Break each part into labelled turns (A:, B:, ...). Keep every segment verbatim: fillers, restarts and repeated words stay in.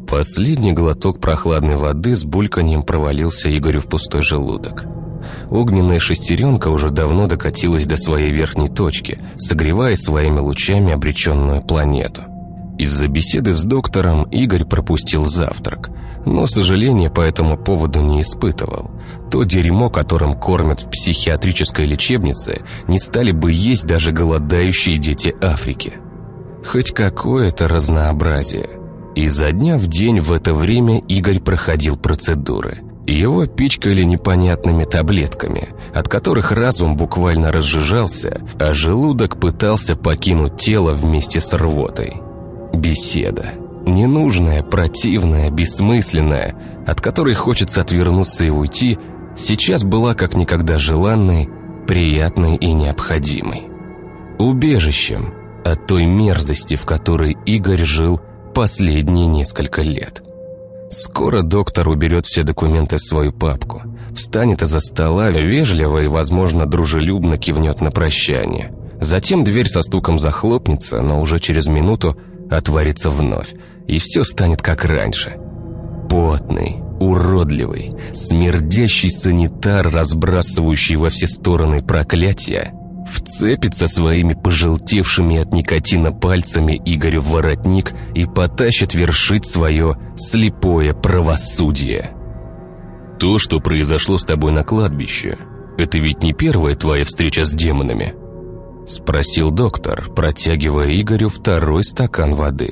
A: Последний глоток прохладной воды с бульканьем провалился Игорю в пустой желудок. Огненная шестеренка уже давно докатилась до своей верхней точки, согревая своими лучами обреченную планету. Из-за беседы с доктором Игорь пропустил завтрак, но сожаления по этому поводу не испытывал. То дерьмо, которым кормят в психиатрической лечебнице, не стали бы есть даже голодающие дети Африки. Хоть какое-то разнообразие. Изо дня в день в это время Игорь проходил процедуры. Его пичкали непонятными таблетками, от которых разум буквально разжижался, а желудок пытался покинуть тело вместе с рвотой. Беседа. Ненужная, противная, бессмысленная, от которой хочется отвернуться и уйти, сейчас была как никогда желанной, приятной и необходимой. Убежищем от той мерзости, в которой Игорь жил последние несколько лет. Скоро доктор уберет все документы в свою папку, встанет из-за стола, вежливо и, возможно, дружелюбно кивнет на прощание. Затем дверь со стуком захлопнется, но уже через минуту отворится вновь, и все станет как раньше. Потный, уродливый, смердящий санитар, разбрасывающий во все стороны проклятия, вцепится своими пожелтевшими от никотина пальцами Игорю в воротник и потащит вершить свое слепое правосудие. То, что произошло с тобой на кладбище, это ведь не первая твоя встреча с демонами? Спросил доктор, протягивая Игорю второй стакан воды.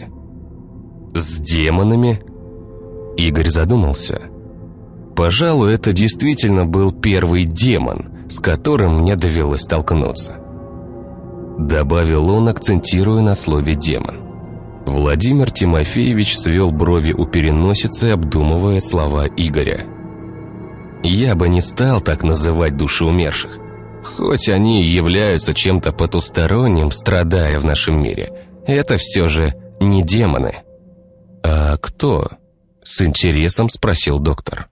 A: С демонами? Игорь задумался. Пожалуй, это действительно был первый демон, с которым мне довелось столкнуться. Добавил он, акцентируя на слове «демон». Владимир Тимофеевич свел брови у переносицы, обдумывая слова Игоря. «Я бы не стал так называть души умерших. Хоть они и являются чем-то потусторонним, страдая в нашем мире, это все же не демоны». «А кто?» – с интересом спросил доктор.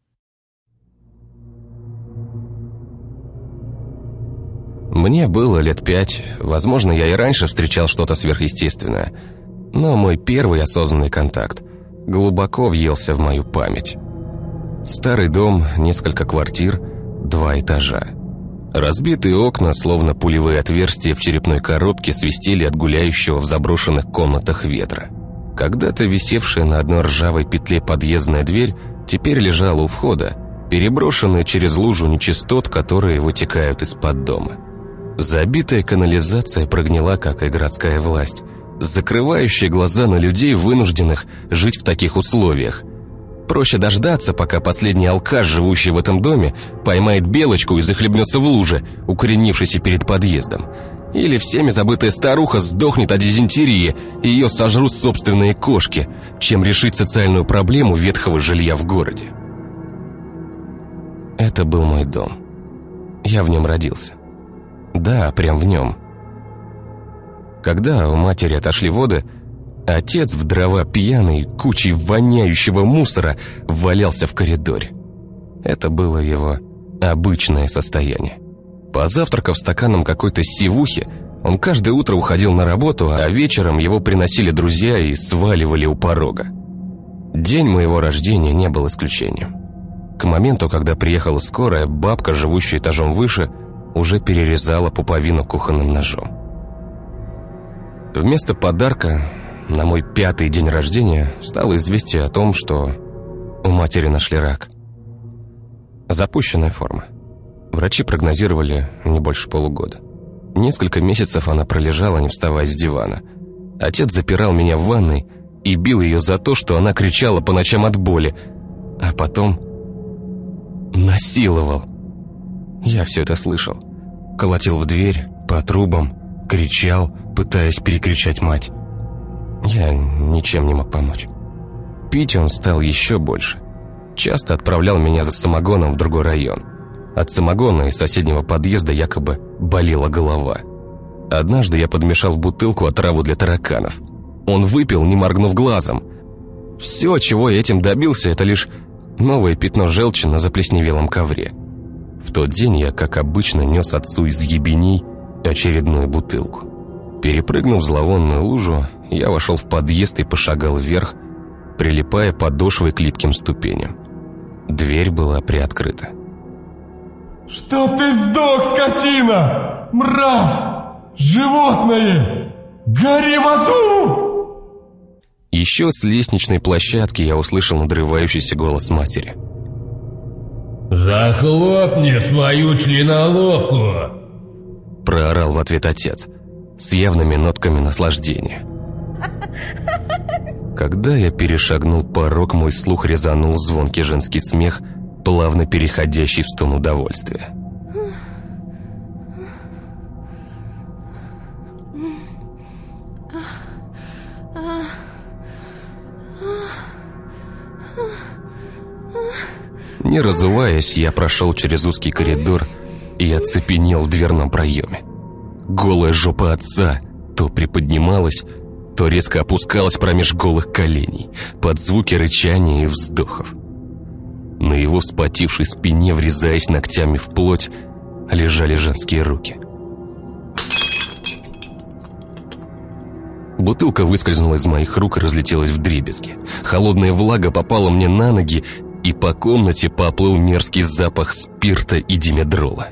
A: Мне было лет пять, возможно, я и раньше встречал что-то сверхъестественное, но мой первый осознанный контакт глубоко въелся в мою память. Старый дом, несколько квартир, два этажа. Разбитые окна, словно пулевые отверстия в черепной коробке, свистели от гуляющего в заброшенных комнатах ветра. Когда-то висевшая на одной ржавой петле подъездная дверь теперь лежала у входа, переброшенная через лужу нечистот, которые вытекают из-под дома. Забитая канализация прогнила, как и городская власть, закрывающая глаза на людей, вынужденных жить в таких условиях. Проще дождаться, пока последний алкаш, живущий в этом доме, поймает белочку и захлебнется в луже, укоренившейся перед подъездом. Или всеми забытая старуха сдохнет от дизентерии, и ее сожрут собственные кошки, чем решить социальную проблему ветхого жилья в городе. Это был мой дом. Я в нем родился. Да, прям в нем. Когда у матери отошли воды, отец в дрова пьяный, кучей воняющего мусора валялся в коридоре. Это было его обычное состояние. Позавтракав стаканом какой-то сивухи, он каждое утро уходил на работу, а вечером его приносили друзья и сваливали у порога. День моего рождения не был исключением. К моменту, когда приехала скорая, бабка, живущая этажом выше, уже перерезала пуповину кухонным ножом. Вместо подарка на мой пятый день рождения стало известие о том, что у матери нашли рак. Запущенная форма. Врачи прогнозировали не больше полугода. Несколько месяцев она пролежала, не вставая с дивана. Отец запирал меня в ванной и бил ее за то, что она кричала по ночам от боли, а потом насиловал. Я все это слышал. Колотил в дверь, по трубам, кричал, пытаясь перекричать мать. Я ничем не мог помочь. Пить он стал еще больше. Часто отправлял меня за самогоном в другой район. От самогона из соседнего подъезда якобы болела голова. Однажды я подмешал в бутылку отраву для тараканов. Он выпил, не моргнув глазом. Все, чего я этим добился, это лишь новое пятно желчи на заплесневелом ковре. В тот день я, как обычно, нес отцу из ебеней очередную бутылку. Перепрыгнув зловонную лужу, я вошел в подъезд и пошагал вверх, прилипая подошвой к липким ступеням. Дверь была приоткрыта.
B: «Чтоб ты сдох, скотина! Мразь! Животное! Гори в аду!»
A: Еще с лестничной площадки я услышал надрывающийся голос матери.
B: «Захлопни свою членоловку!»
A: Проорал в ответ отец, с явными нотками наслаждения. Когда я перешагнул порог, мой слух резанул звонкий женский смех, плавно переходящий в стон удовольствия. Не разуваясь, я прошел через узкий коридор и оцепенел в дверном проеме. Голая жопа отца то приподнималась, то резко опускалась промеж голых коленей, под звуки рычания и вздохов. На его вспотевшей спине, врезаясь ногтями в плоть, лежали женские руки. Бутылка выскользнула из моих рук и разлетелась вдребезги. Холодная влага попала мне на ноги, и по комнате поплыл мерзкий запах спирта и димедрола.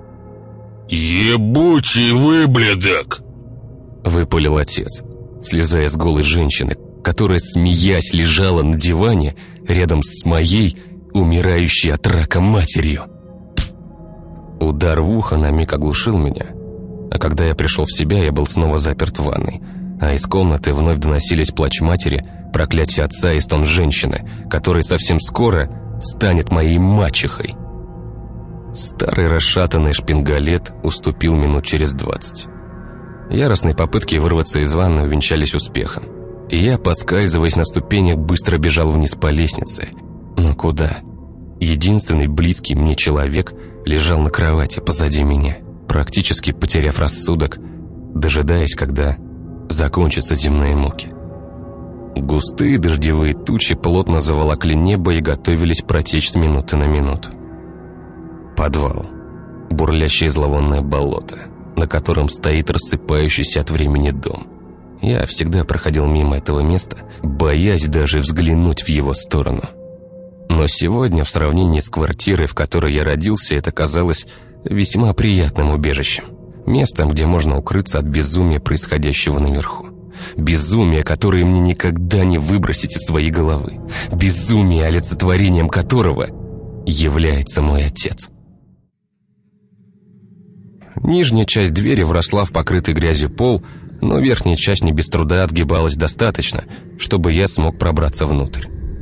B: «Ебучий выблядок!»
A: — выпалил отец, слезая с голой женщины, которая, смеясь, лежала на диване рядом с моей, умирающей от рака матерью. Удар в ухо на миг оглушил меня, а когда я пришел в себя, я был снова заперт в ванной, а из комнаты вновь доносились плач матери, проклятие отца и стон женщины, которая совсем скоро станет моей мачехой. Старый расшатанный шпингалет уступил минут через двадцать. Яростные попытки вырваться из ванны увенчались успехом, и я, поскальзываясь на ступенях, быстро бежал вниз по лестнице. Но куда? Единственный близкий мне человек лежал на кровати позади меня, практически потеряв рассудок, дожидаясь, когда закончатся земные муки. Густые дождевые тучи плотно заволокли небо и готовились протечь с минуты на минуту. Подвал. Бурлящее зловонное болото, на котором стоит рассыпающийся от времени дом. Я всегда проходил мимо этого места, боясь даже взглянуть в его сторону. Но сегодня, в сравнении с квартирой, в которой я родился, это казалось весьма приятным убежищем. Местом, где можно укрыться от безумия, происходящего наверху. Безумие, которое мне никогда не выбросить из своей головы. Безумие, олицетворением которого является мой отец. Нижняя часть двери вросла в покрытый грязью пол, но верхняя часть не без труда отгибалась достаточно, чтобы я смог пробраться внутрь.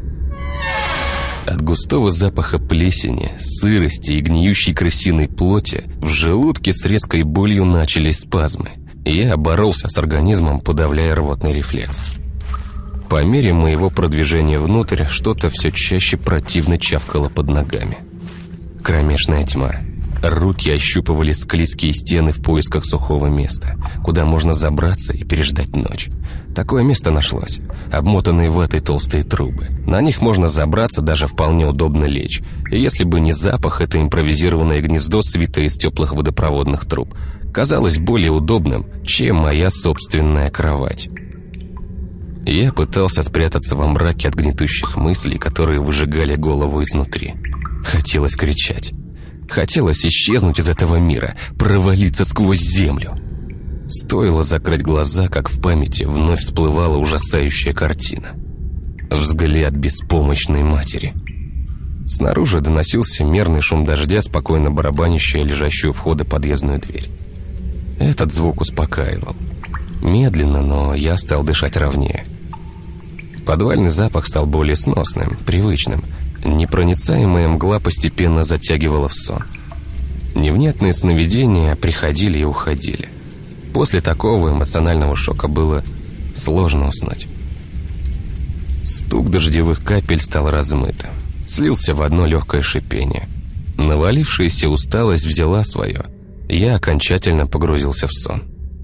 A: От густого запаха плесени, сырости и гниющей крысиной плоти в желудке с резкой болью начались спазмы, и я боролся с организмом, подавляя рвотный рефлекс. По мере моего продвижения внутрь, что-то все чаще противно чавкало под ногами. Кромешная тьма. Руки ощупывали склизкие стены в поисках сухого места, куда можно забраться и переждать ночь. Такое место нашлось. Обмотанные ватой толстые трубы. На них можно забраться, даже вполне удобно лечь. И если бы не запах, это импровизированное гнездо, свитое из теплых водопроводных труб, казалось более удобным, чем моя собственная кровать. Я пытался спрятаться во мраке от гнетущих мыслей, которые выжигали голову изнутри. Хотелось кричать. Хотелось исчезнуть из этого мира, провалиться сквозь землю. Стоило закрыть глаза, как в памяти вновь всплывала ужасающая картина. Взгляд беспомощной матери. Снаружи доносился мерный шум дождя, спокойно барабанящий лежащую у входа подъездную дверь. Этот звук успокаивал. Медленно, но я стал дышать ровнее. Подвальный запах стал более сносным, привычным. Непроницаемая мгла постепенно затягивала в сон. Невнятные сновидения приходили и уходили. После такого эмоционального шока было сложно уснуть. Стук дождевых капель стал размытым, слился в одно легкое шипение. Навалившаяся усталость взяла свое. Я окончательно погрузился в сон.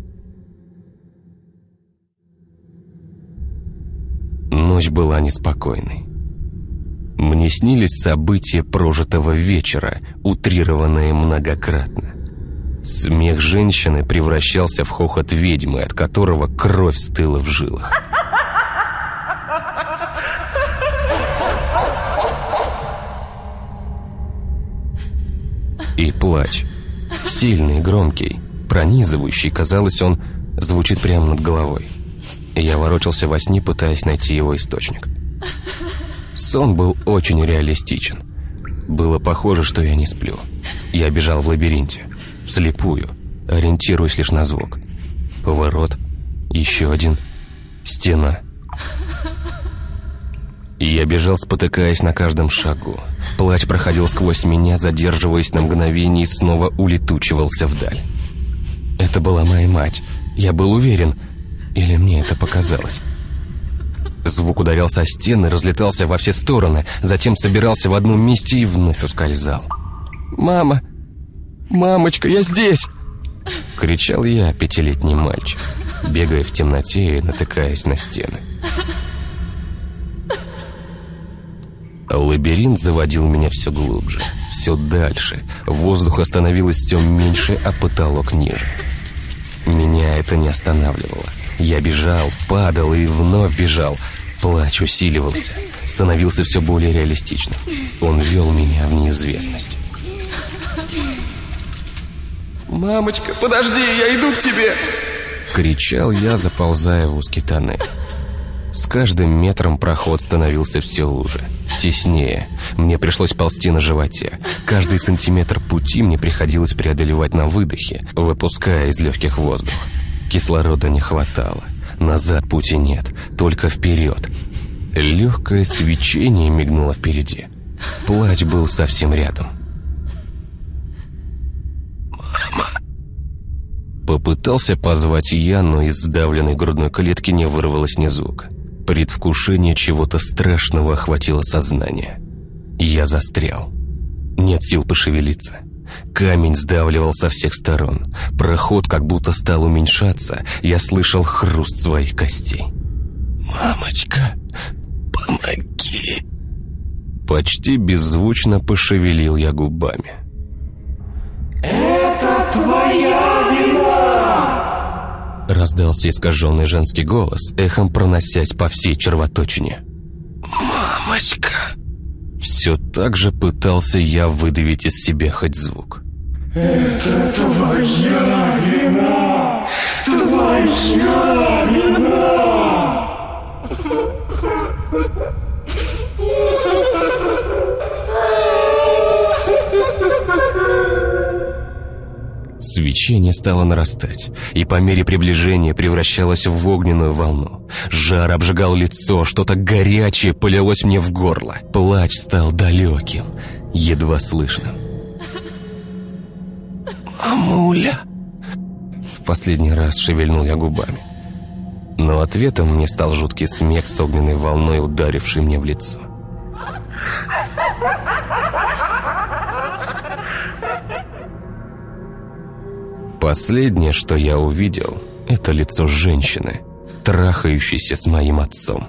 A: Ночь была неспокойной. Мне снились события прожитого вечера, утрированные многократно. Смех женщины превращался в хохот ведьмы, от которого кровь стыла в жилах. И плач. Сильный, громкий, пронизывающий. Казалось, он звучит прямо над головой. Я ворочался во сне, пытаясь найти его источник. Сон был очень реалистичен. Было похоже, что я не сплю. Я бежал в лабиринте, вслепую, ориентируясь лишь на звук. Поворот, еще один, стена. И я бежал, спотыкаясь на каждом шагу. Плач проходил сквозь меня, задерживаясь на мгновение, и снова улетучивался вдаль. Это была моя мать. Я был уверен. Или мне это показалось? Звук ударялся о стены, разлетался во все стороны, затем собирался в одном месте и вновь ускользал. «Мама! Мамочка, я здесь!» — кричал я, пятилетний мальчик, бегая в темноте и натыкаясь на стены. Лабиринт заводил меня все глубже, все дальше. Воздуха становилось все меньше, а потолок ниже. Меня это не останавливало. Я бежал, падал и вновь бежал. Плач усиливался, становился все более реалистичным. Он вел меня в неизвестность. «Мамочка, подожди, я иду к тебе!» — кричал я, заползая в узкий тоннель. С каждым метром проход становился все уже, теснее. Мне пришлось ползти на животе. Каждый сантиметр пути мне приходилось преодолевать на выдохе, выпуская из легких воздух. Кислорода не хватало. Назад пути нет, только вперед. Легкое свечение мигнуло впереди. Плач был совсем рядом. «Мама!» Попытался позвать я, но из сдавленной грудной клетки не вырвалось ни звука. Предвкушение чего-то страшного охватило сознание. Я застрял. Нет сил пошевелиться. Камень сдавливал со всех сторон. Проход как будто стал уменьшаться. Я слышал хруст своих костей. «Мамочка, помоги!» Почти беззвучно пошевелил я губами.
B: «Это твоя вина!»
A: Раздался искаженный женский голос, эхом проносясь по всей червоточине. «Мамочка!» Все так же пытался я выдавить из себя хоть звук.
B: «Это твоя вина! Твоя вина!»
A: Свечение стало нарастать, и по мере приближения превращалось в огненную волну. Жар обжигал лицо, что-то горячее полилось мне в горло. Плач стал далеким, едва слышным. «Мамуля!» В последний раз шевельнул я губами. Но ответом мне стал жуткий смех с огненной волной, ударивший мне в лицо. Последнее, что я увидел, это лицо женщины, трахающейся с моим отцом.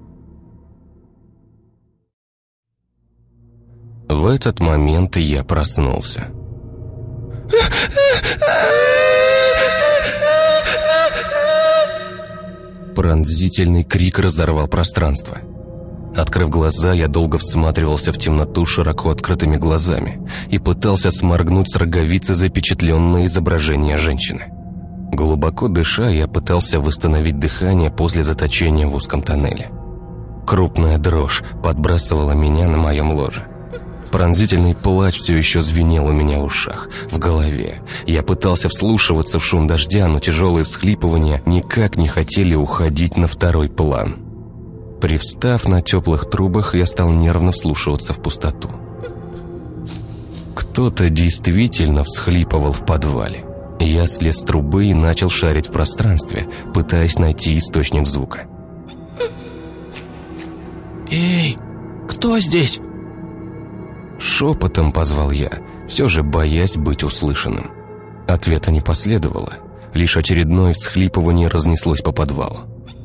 A: В этот момент я проснулся. Пронзительный крик разорвал пространство. Открыв глаза, я долго всматривался в темноту широко открытыми глазами и пытался сморгнуть с роговицы запечатленное изображение женщины. Глубоко дыша, я пытался восстановить дыхание после заточения в узком тоннеле. Крупная дрожь подбрасывала меня на моем ложе. Пронзительный плач все еще звенел у меня в ушах, в голове. Я пытался вслушиваться в шум дождя, но тяжелые всхлипывания никак не хотели уходить на второй план. Привстав на теплых трубах, я стал нервно вслушиваться в пустоту. Кто-то действительно всхлипывал в подвале. Я слез с трубы и начал шарить в пространстве, пытаясь найти источник звука. «Эй, кто здесь?» Шепотом позвал я, все же боясь быть услышанным. Ответа не последовало, лишь очередное всхлипывание разнеслось по подвалу.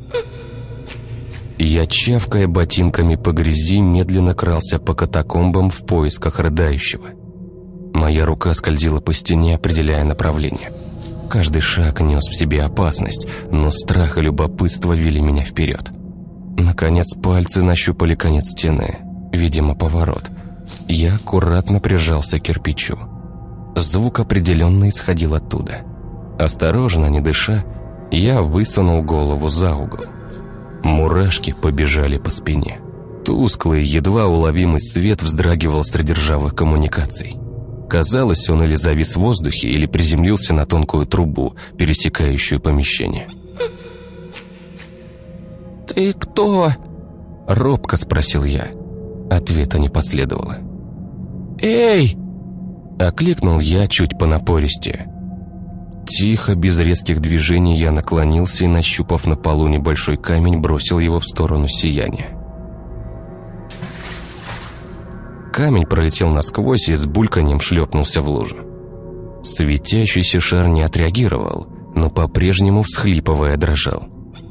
A: Я, чавкая ботинками по грязи, медленно крался по катакомбам в поисках рыдающего. Моя рука скользила по стене, определяя направление. Каждый шаг нес в себе опасность, но страх и любопытство вели меня вперед. Наконец пальцы нащупали конец стены, видимо, поворот. Я аккуратно прижался к кирпичу. Звук определенно исходил оттуда. Осторожно, не дыша, я высунул голову за угол. Мурашки побежали по спине. Тусклый, едва уловимый свет вздрагивал среди ржавых коммуникаций. Казалось, он или завис в воздухе, или приземлился на тонкую трубу, пересекающую помещение.
C: «Ты кто?»
A: — робко спросил я. Ответа не последовало.
C: «Эй!»
A: — окликнул я чуть понапористее. Тихо, без резких движений, я наклонился и, нащупав на полу небольшой камень, бросил его в сторону сияния. Камень пролетел насквозь и с бульканьем шлепнулся в лужу. Светящийся шар не отреагировал, но по-прежнему, всхлипывая, дрожал.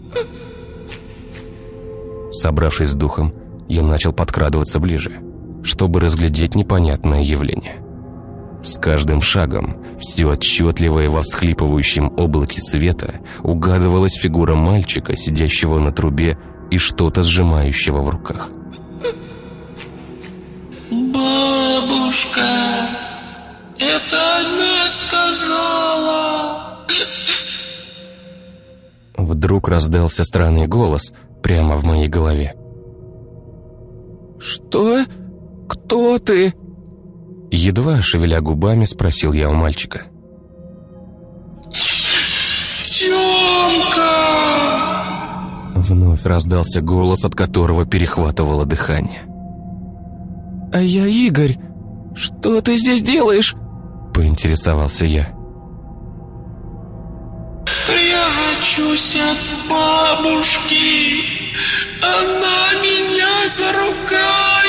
A: Собравшись с духом, я начал подкрадываться ближе, чтобы разглядеть непонятное явление. С каждым шагом, все отчетливое во всхлипывающем облаке света, угадывалась фигура мальчика, сидящего на трубе и что-то сжимающего в руках.
B: «Бабушка, это она сказала!»
A: Вдруг раздался странный голос прямо в моей голове.
C: «Что? Кто ты?»
A: Едва шевеля губами, спросил я у мальчика.
B: «Тёмка!»
A: Вновь раздался голос, от которого перехватывало дыхание.
C: «А я Игорь. Что ты здесь делаешь?»
A: — поинтересовался я.
B: «Прячусь от бабушки. Она меня заругает!»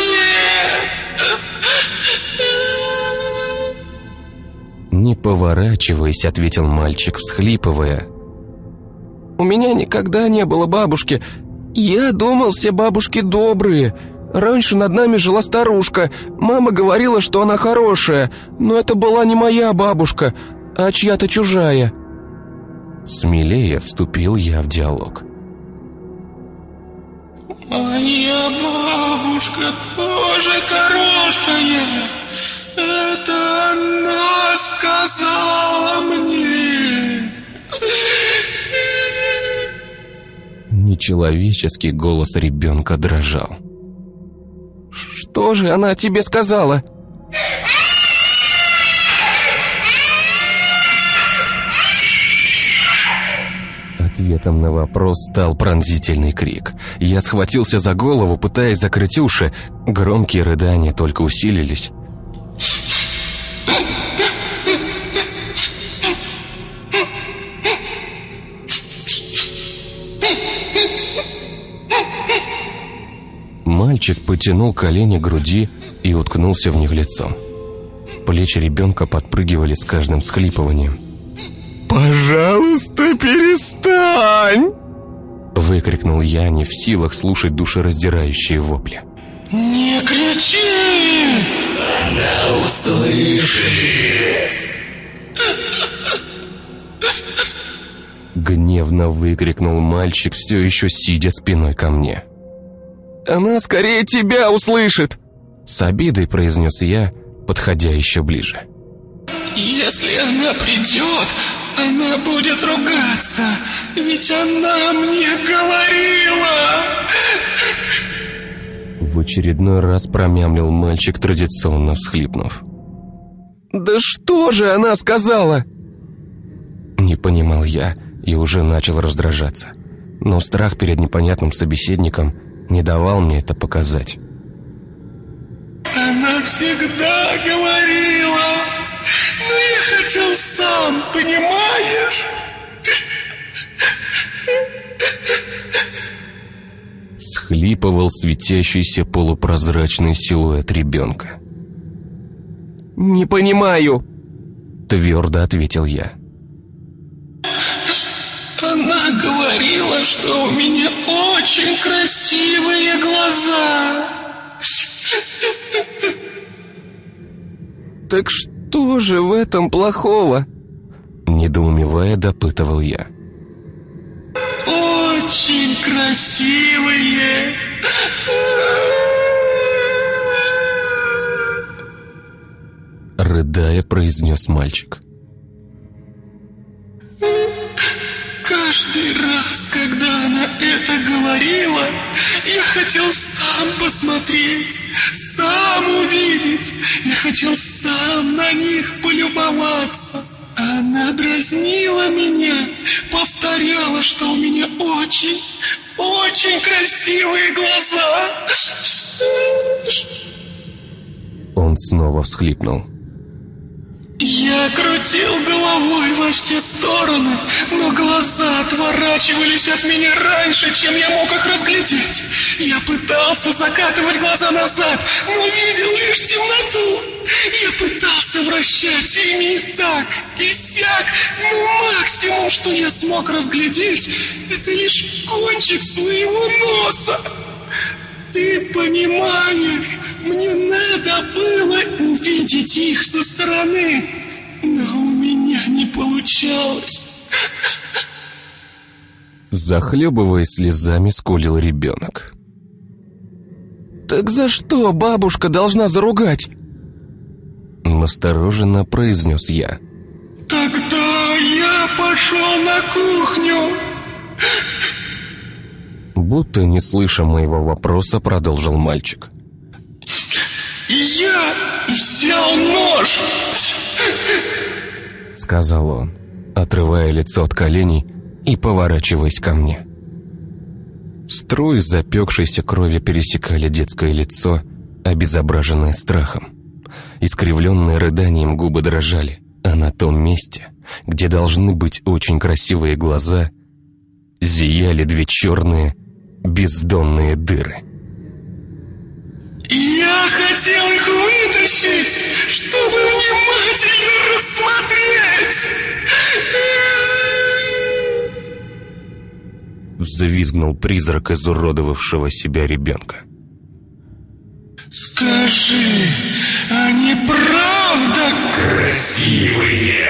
A: Не поворачиваясь, ответил мальчик, всхлипывая.
C: «У меня никогда не было бабушки. Я думал, все бабушки добрые. Раньше над нами жила старушка. Мама говорила, что она хорошая, но это была не моя бабушка, а чья-то чужая».
A: Смелее вступил я в диалог.
B: «Моя бабушка тоже хорошая. Это она сказала мне».
A: Нечеловеческий голос ребенка дрожал.
C: «Что же она тебе сказала?»
A: Ответом на вопрос стал пронзительный крик. Я схватился за голову, пытаясь закрыть уши. Громкие рыдания только усилились. Мальчик потянул колени к груди и уткнулся в них лицом. Плечи ребенка подпрыгивали с каждым всхлипыванием.
C: «Пожалуйста, перестань!»
A: — выкрикнул я, не в силах слушать душераздирающие вопли.
B: «Не кричи! Она услышит!»
A: Гневно выкрикнул мальчик, все еще сидя спиной ко мне.
C: «Она скорее тебя услышит!»
A: С обидой произнес я, подходя еще ближе.
B: «Если она придет, она будет ругаться, ведь она мне говорила!»
A: В очередной раз промямлил мальчик, традиционно всхлипнув.
C: «Да что же она сказала?»
A: Не понимал я и уже начал раздражаться. Но страх перед непонятным собеседником не давал мне это показать.
B: «Она всегда говорила, но я хотел сам, понимаешь?»
A: Всхлипывал светящийся полупрозрачный силуэт ребенка.
C: «Не понимаю!»
A: Твердо ответил я.
B: Она говорила, что у меня очень красивые глаза.
C: «Так что же в этом плохого?»
A: Недоумевая, допытывал я.
B: Очень красивые.
A: рыдая, произнес мальчик.
B: Каждый раз, когда она это говорила, я хотел сам посмотреть, сам увидеть. Я хотел сам на них полюбоваться. Она дразнила меня, повторяла, что у меня очень, очень красивые глаза.
A: Он снова всхлипнул.
B: Я крутил головой во все стороны, но глаза отворачивались от меня раньше, чем я мог их разглядеть. Я пытался закатывать глаза назад, но видел лишь темноту. Я пытался вращать ими и так, и сяк, но максимум, что я смог разглядеть, это лишь кончик своего носа. Ты понимаешь, мне надо было увидеть их со стороны, но у меня не получалось.
A: Захлебываясь слезами, скулил ребенок.
C: «Так за что бабушка должна заругать?»
A: Настороженно произнес я.
B: Тогда я пошел на кухню.
A: Будто не слыша моего вопроса, продолжил мальчик.
B: Я взял нож,
A: сказал он, отрывая лицо от коленей и поворачиваясь ко мне. Струи запекшейся крови пересекали детское лицо, обезображенное страхом. Искривленные рыданием губы дрожали, а на том месте, где должны быть очень красивые глаза, зияли две черные бездонные дыры.
B: Я хотел их вытащить, чтобы внимательно рассмотреть.
A: Взвизгнул призрак изуродовавшего себя ребенка.
B: Скажи, они правда красивые?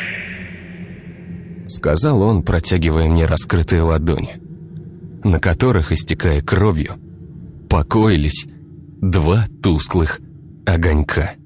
A: Сказал он, протягивая мне раскрытые ладони, на которых, истекая кровью, покоились два тусклых огонька.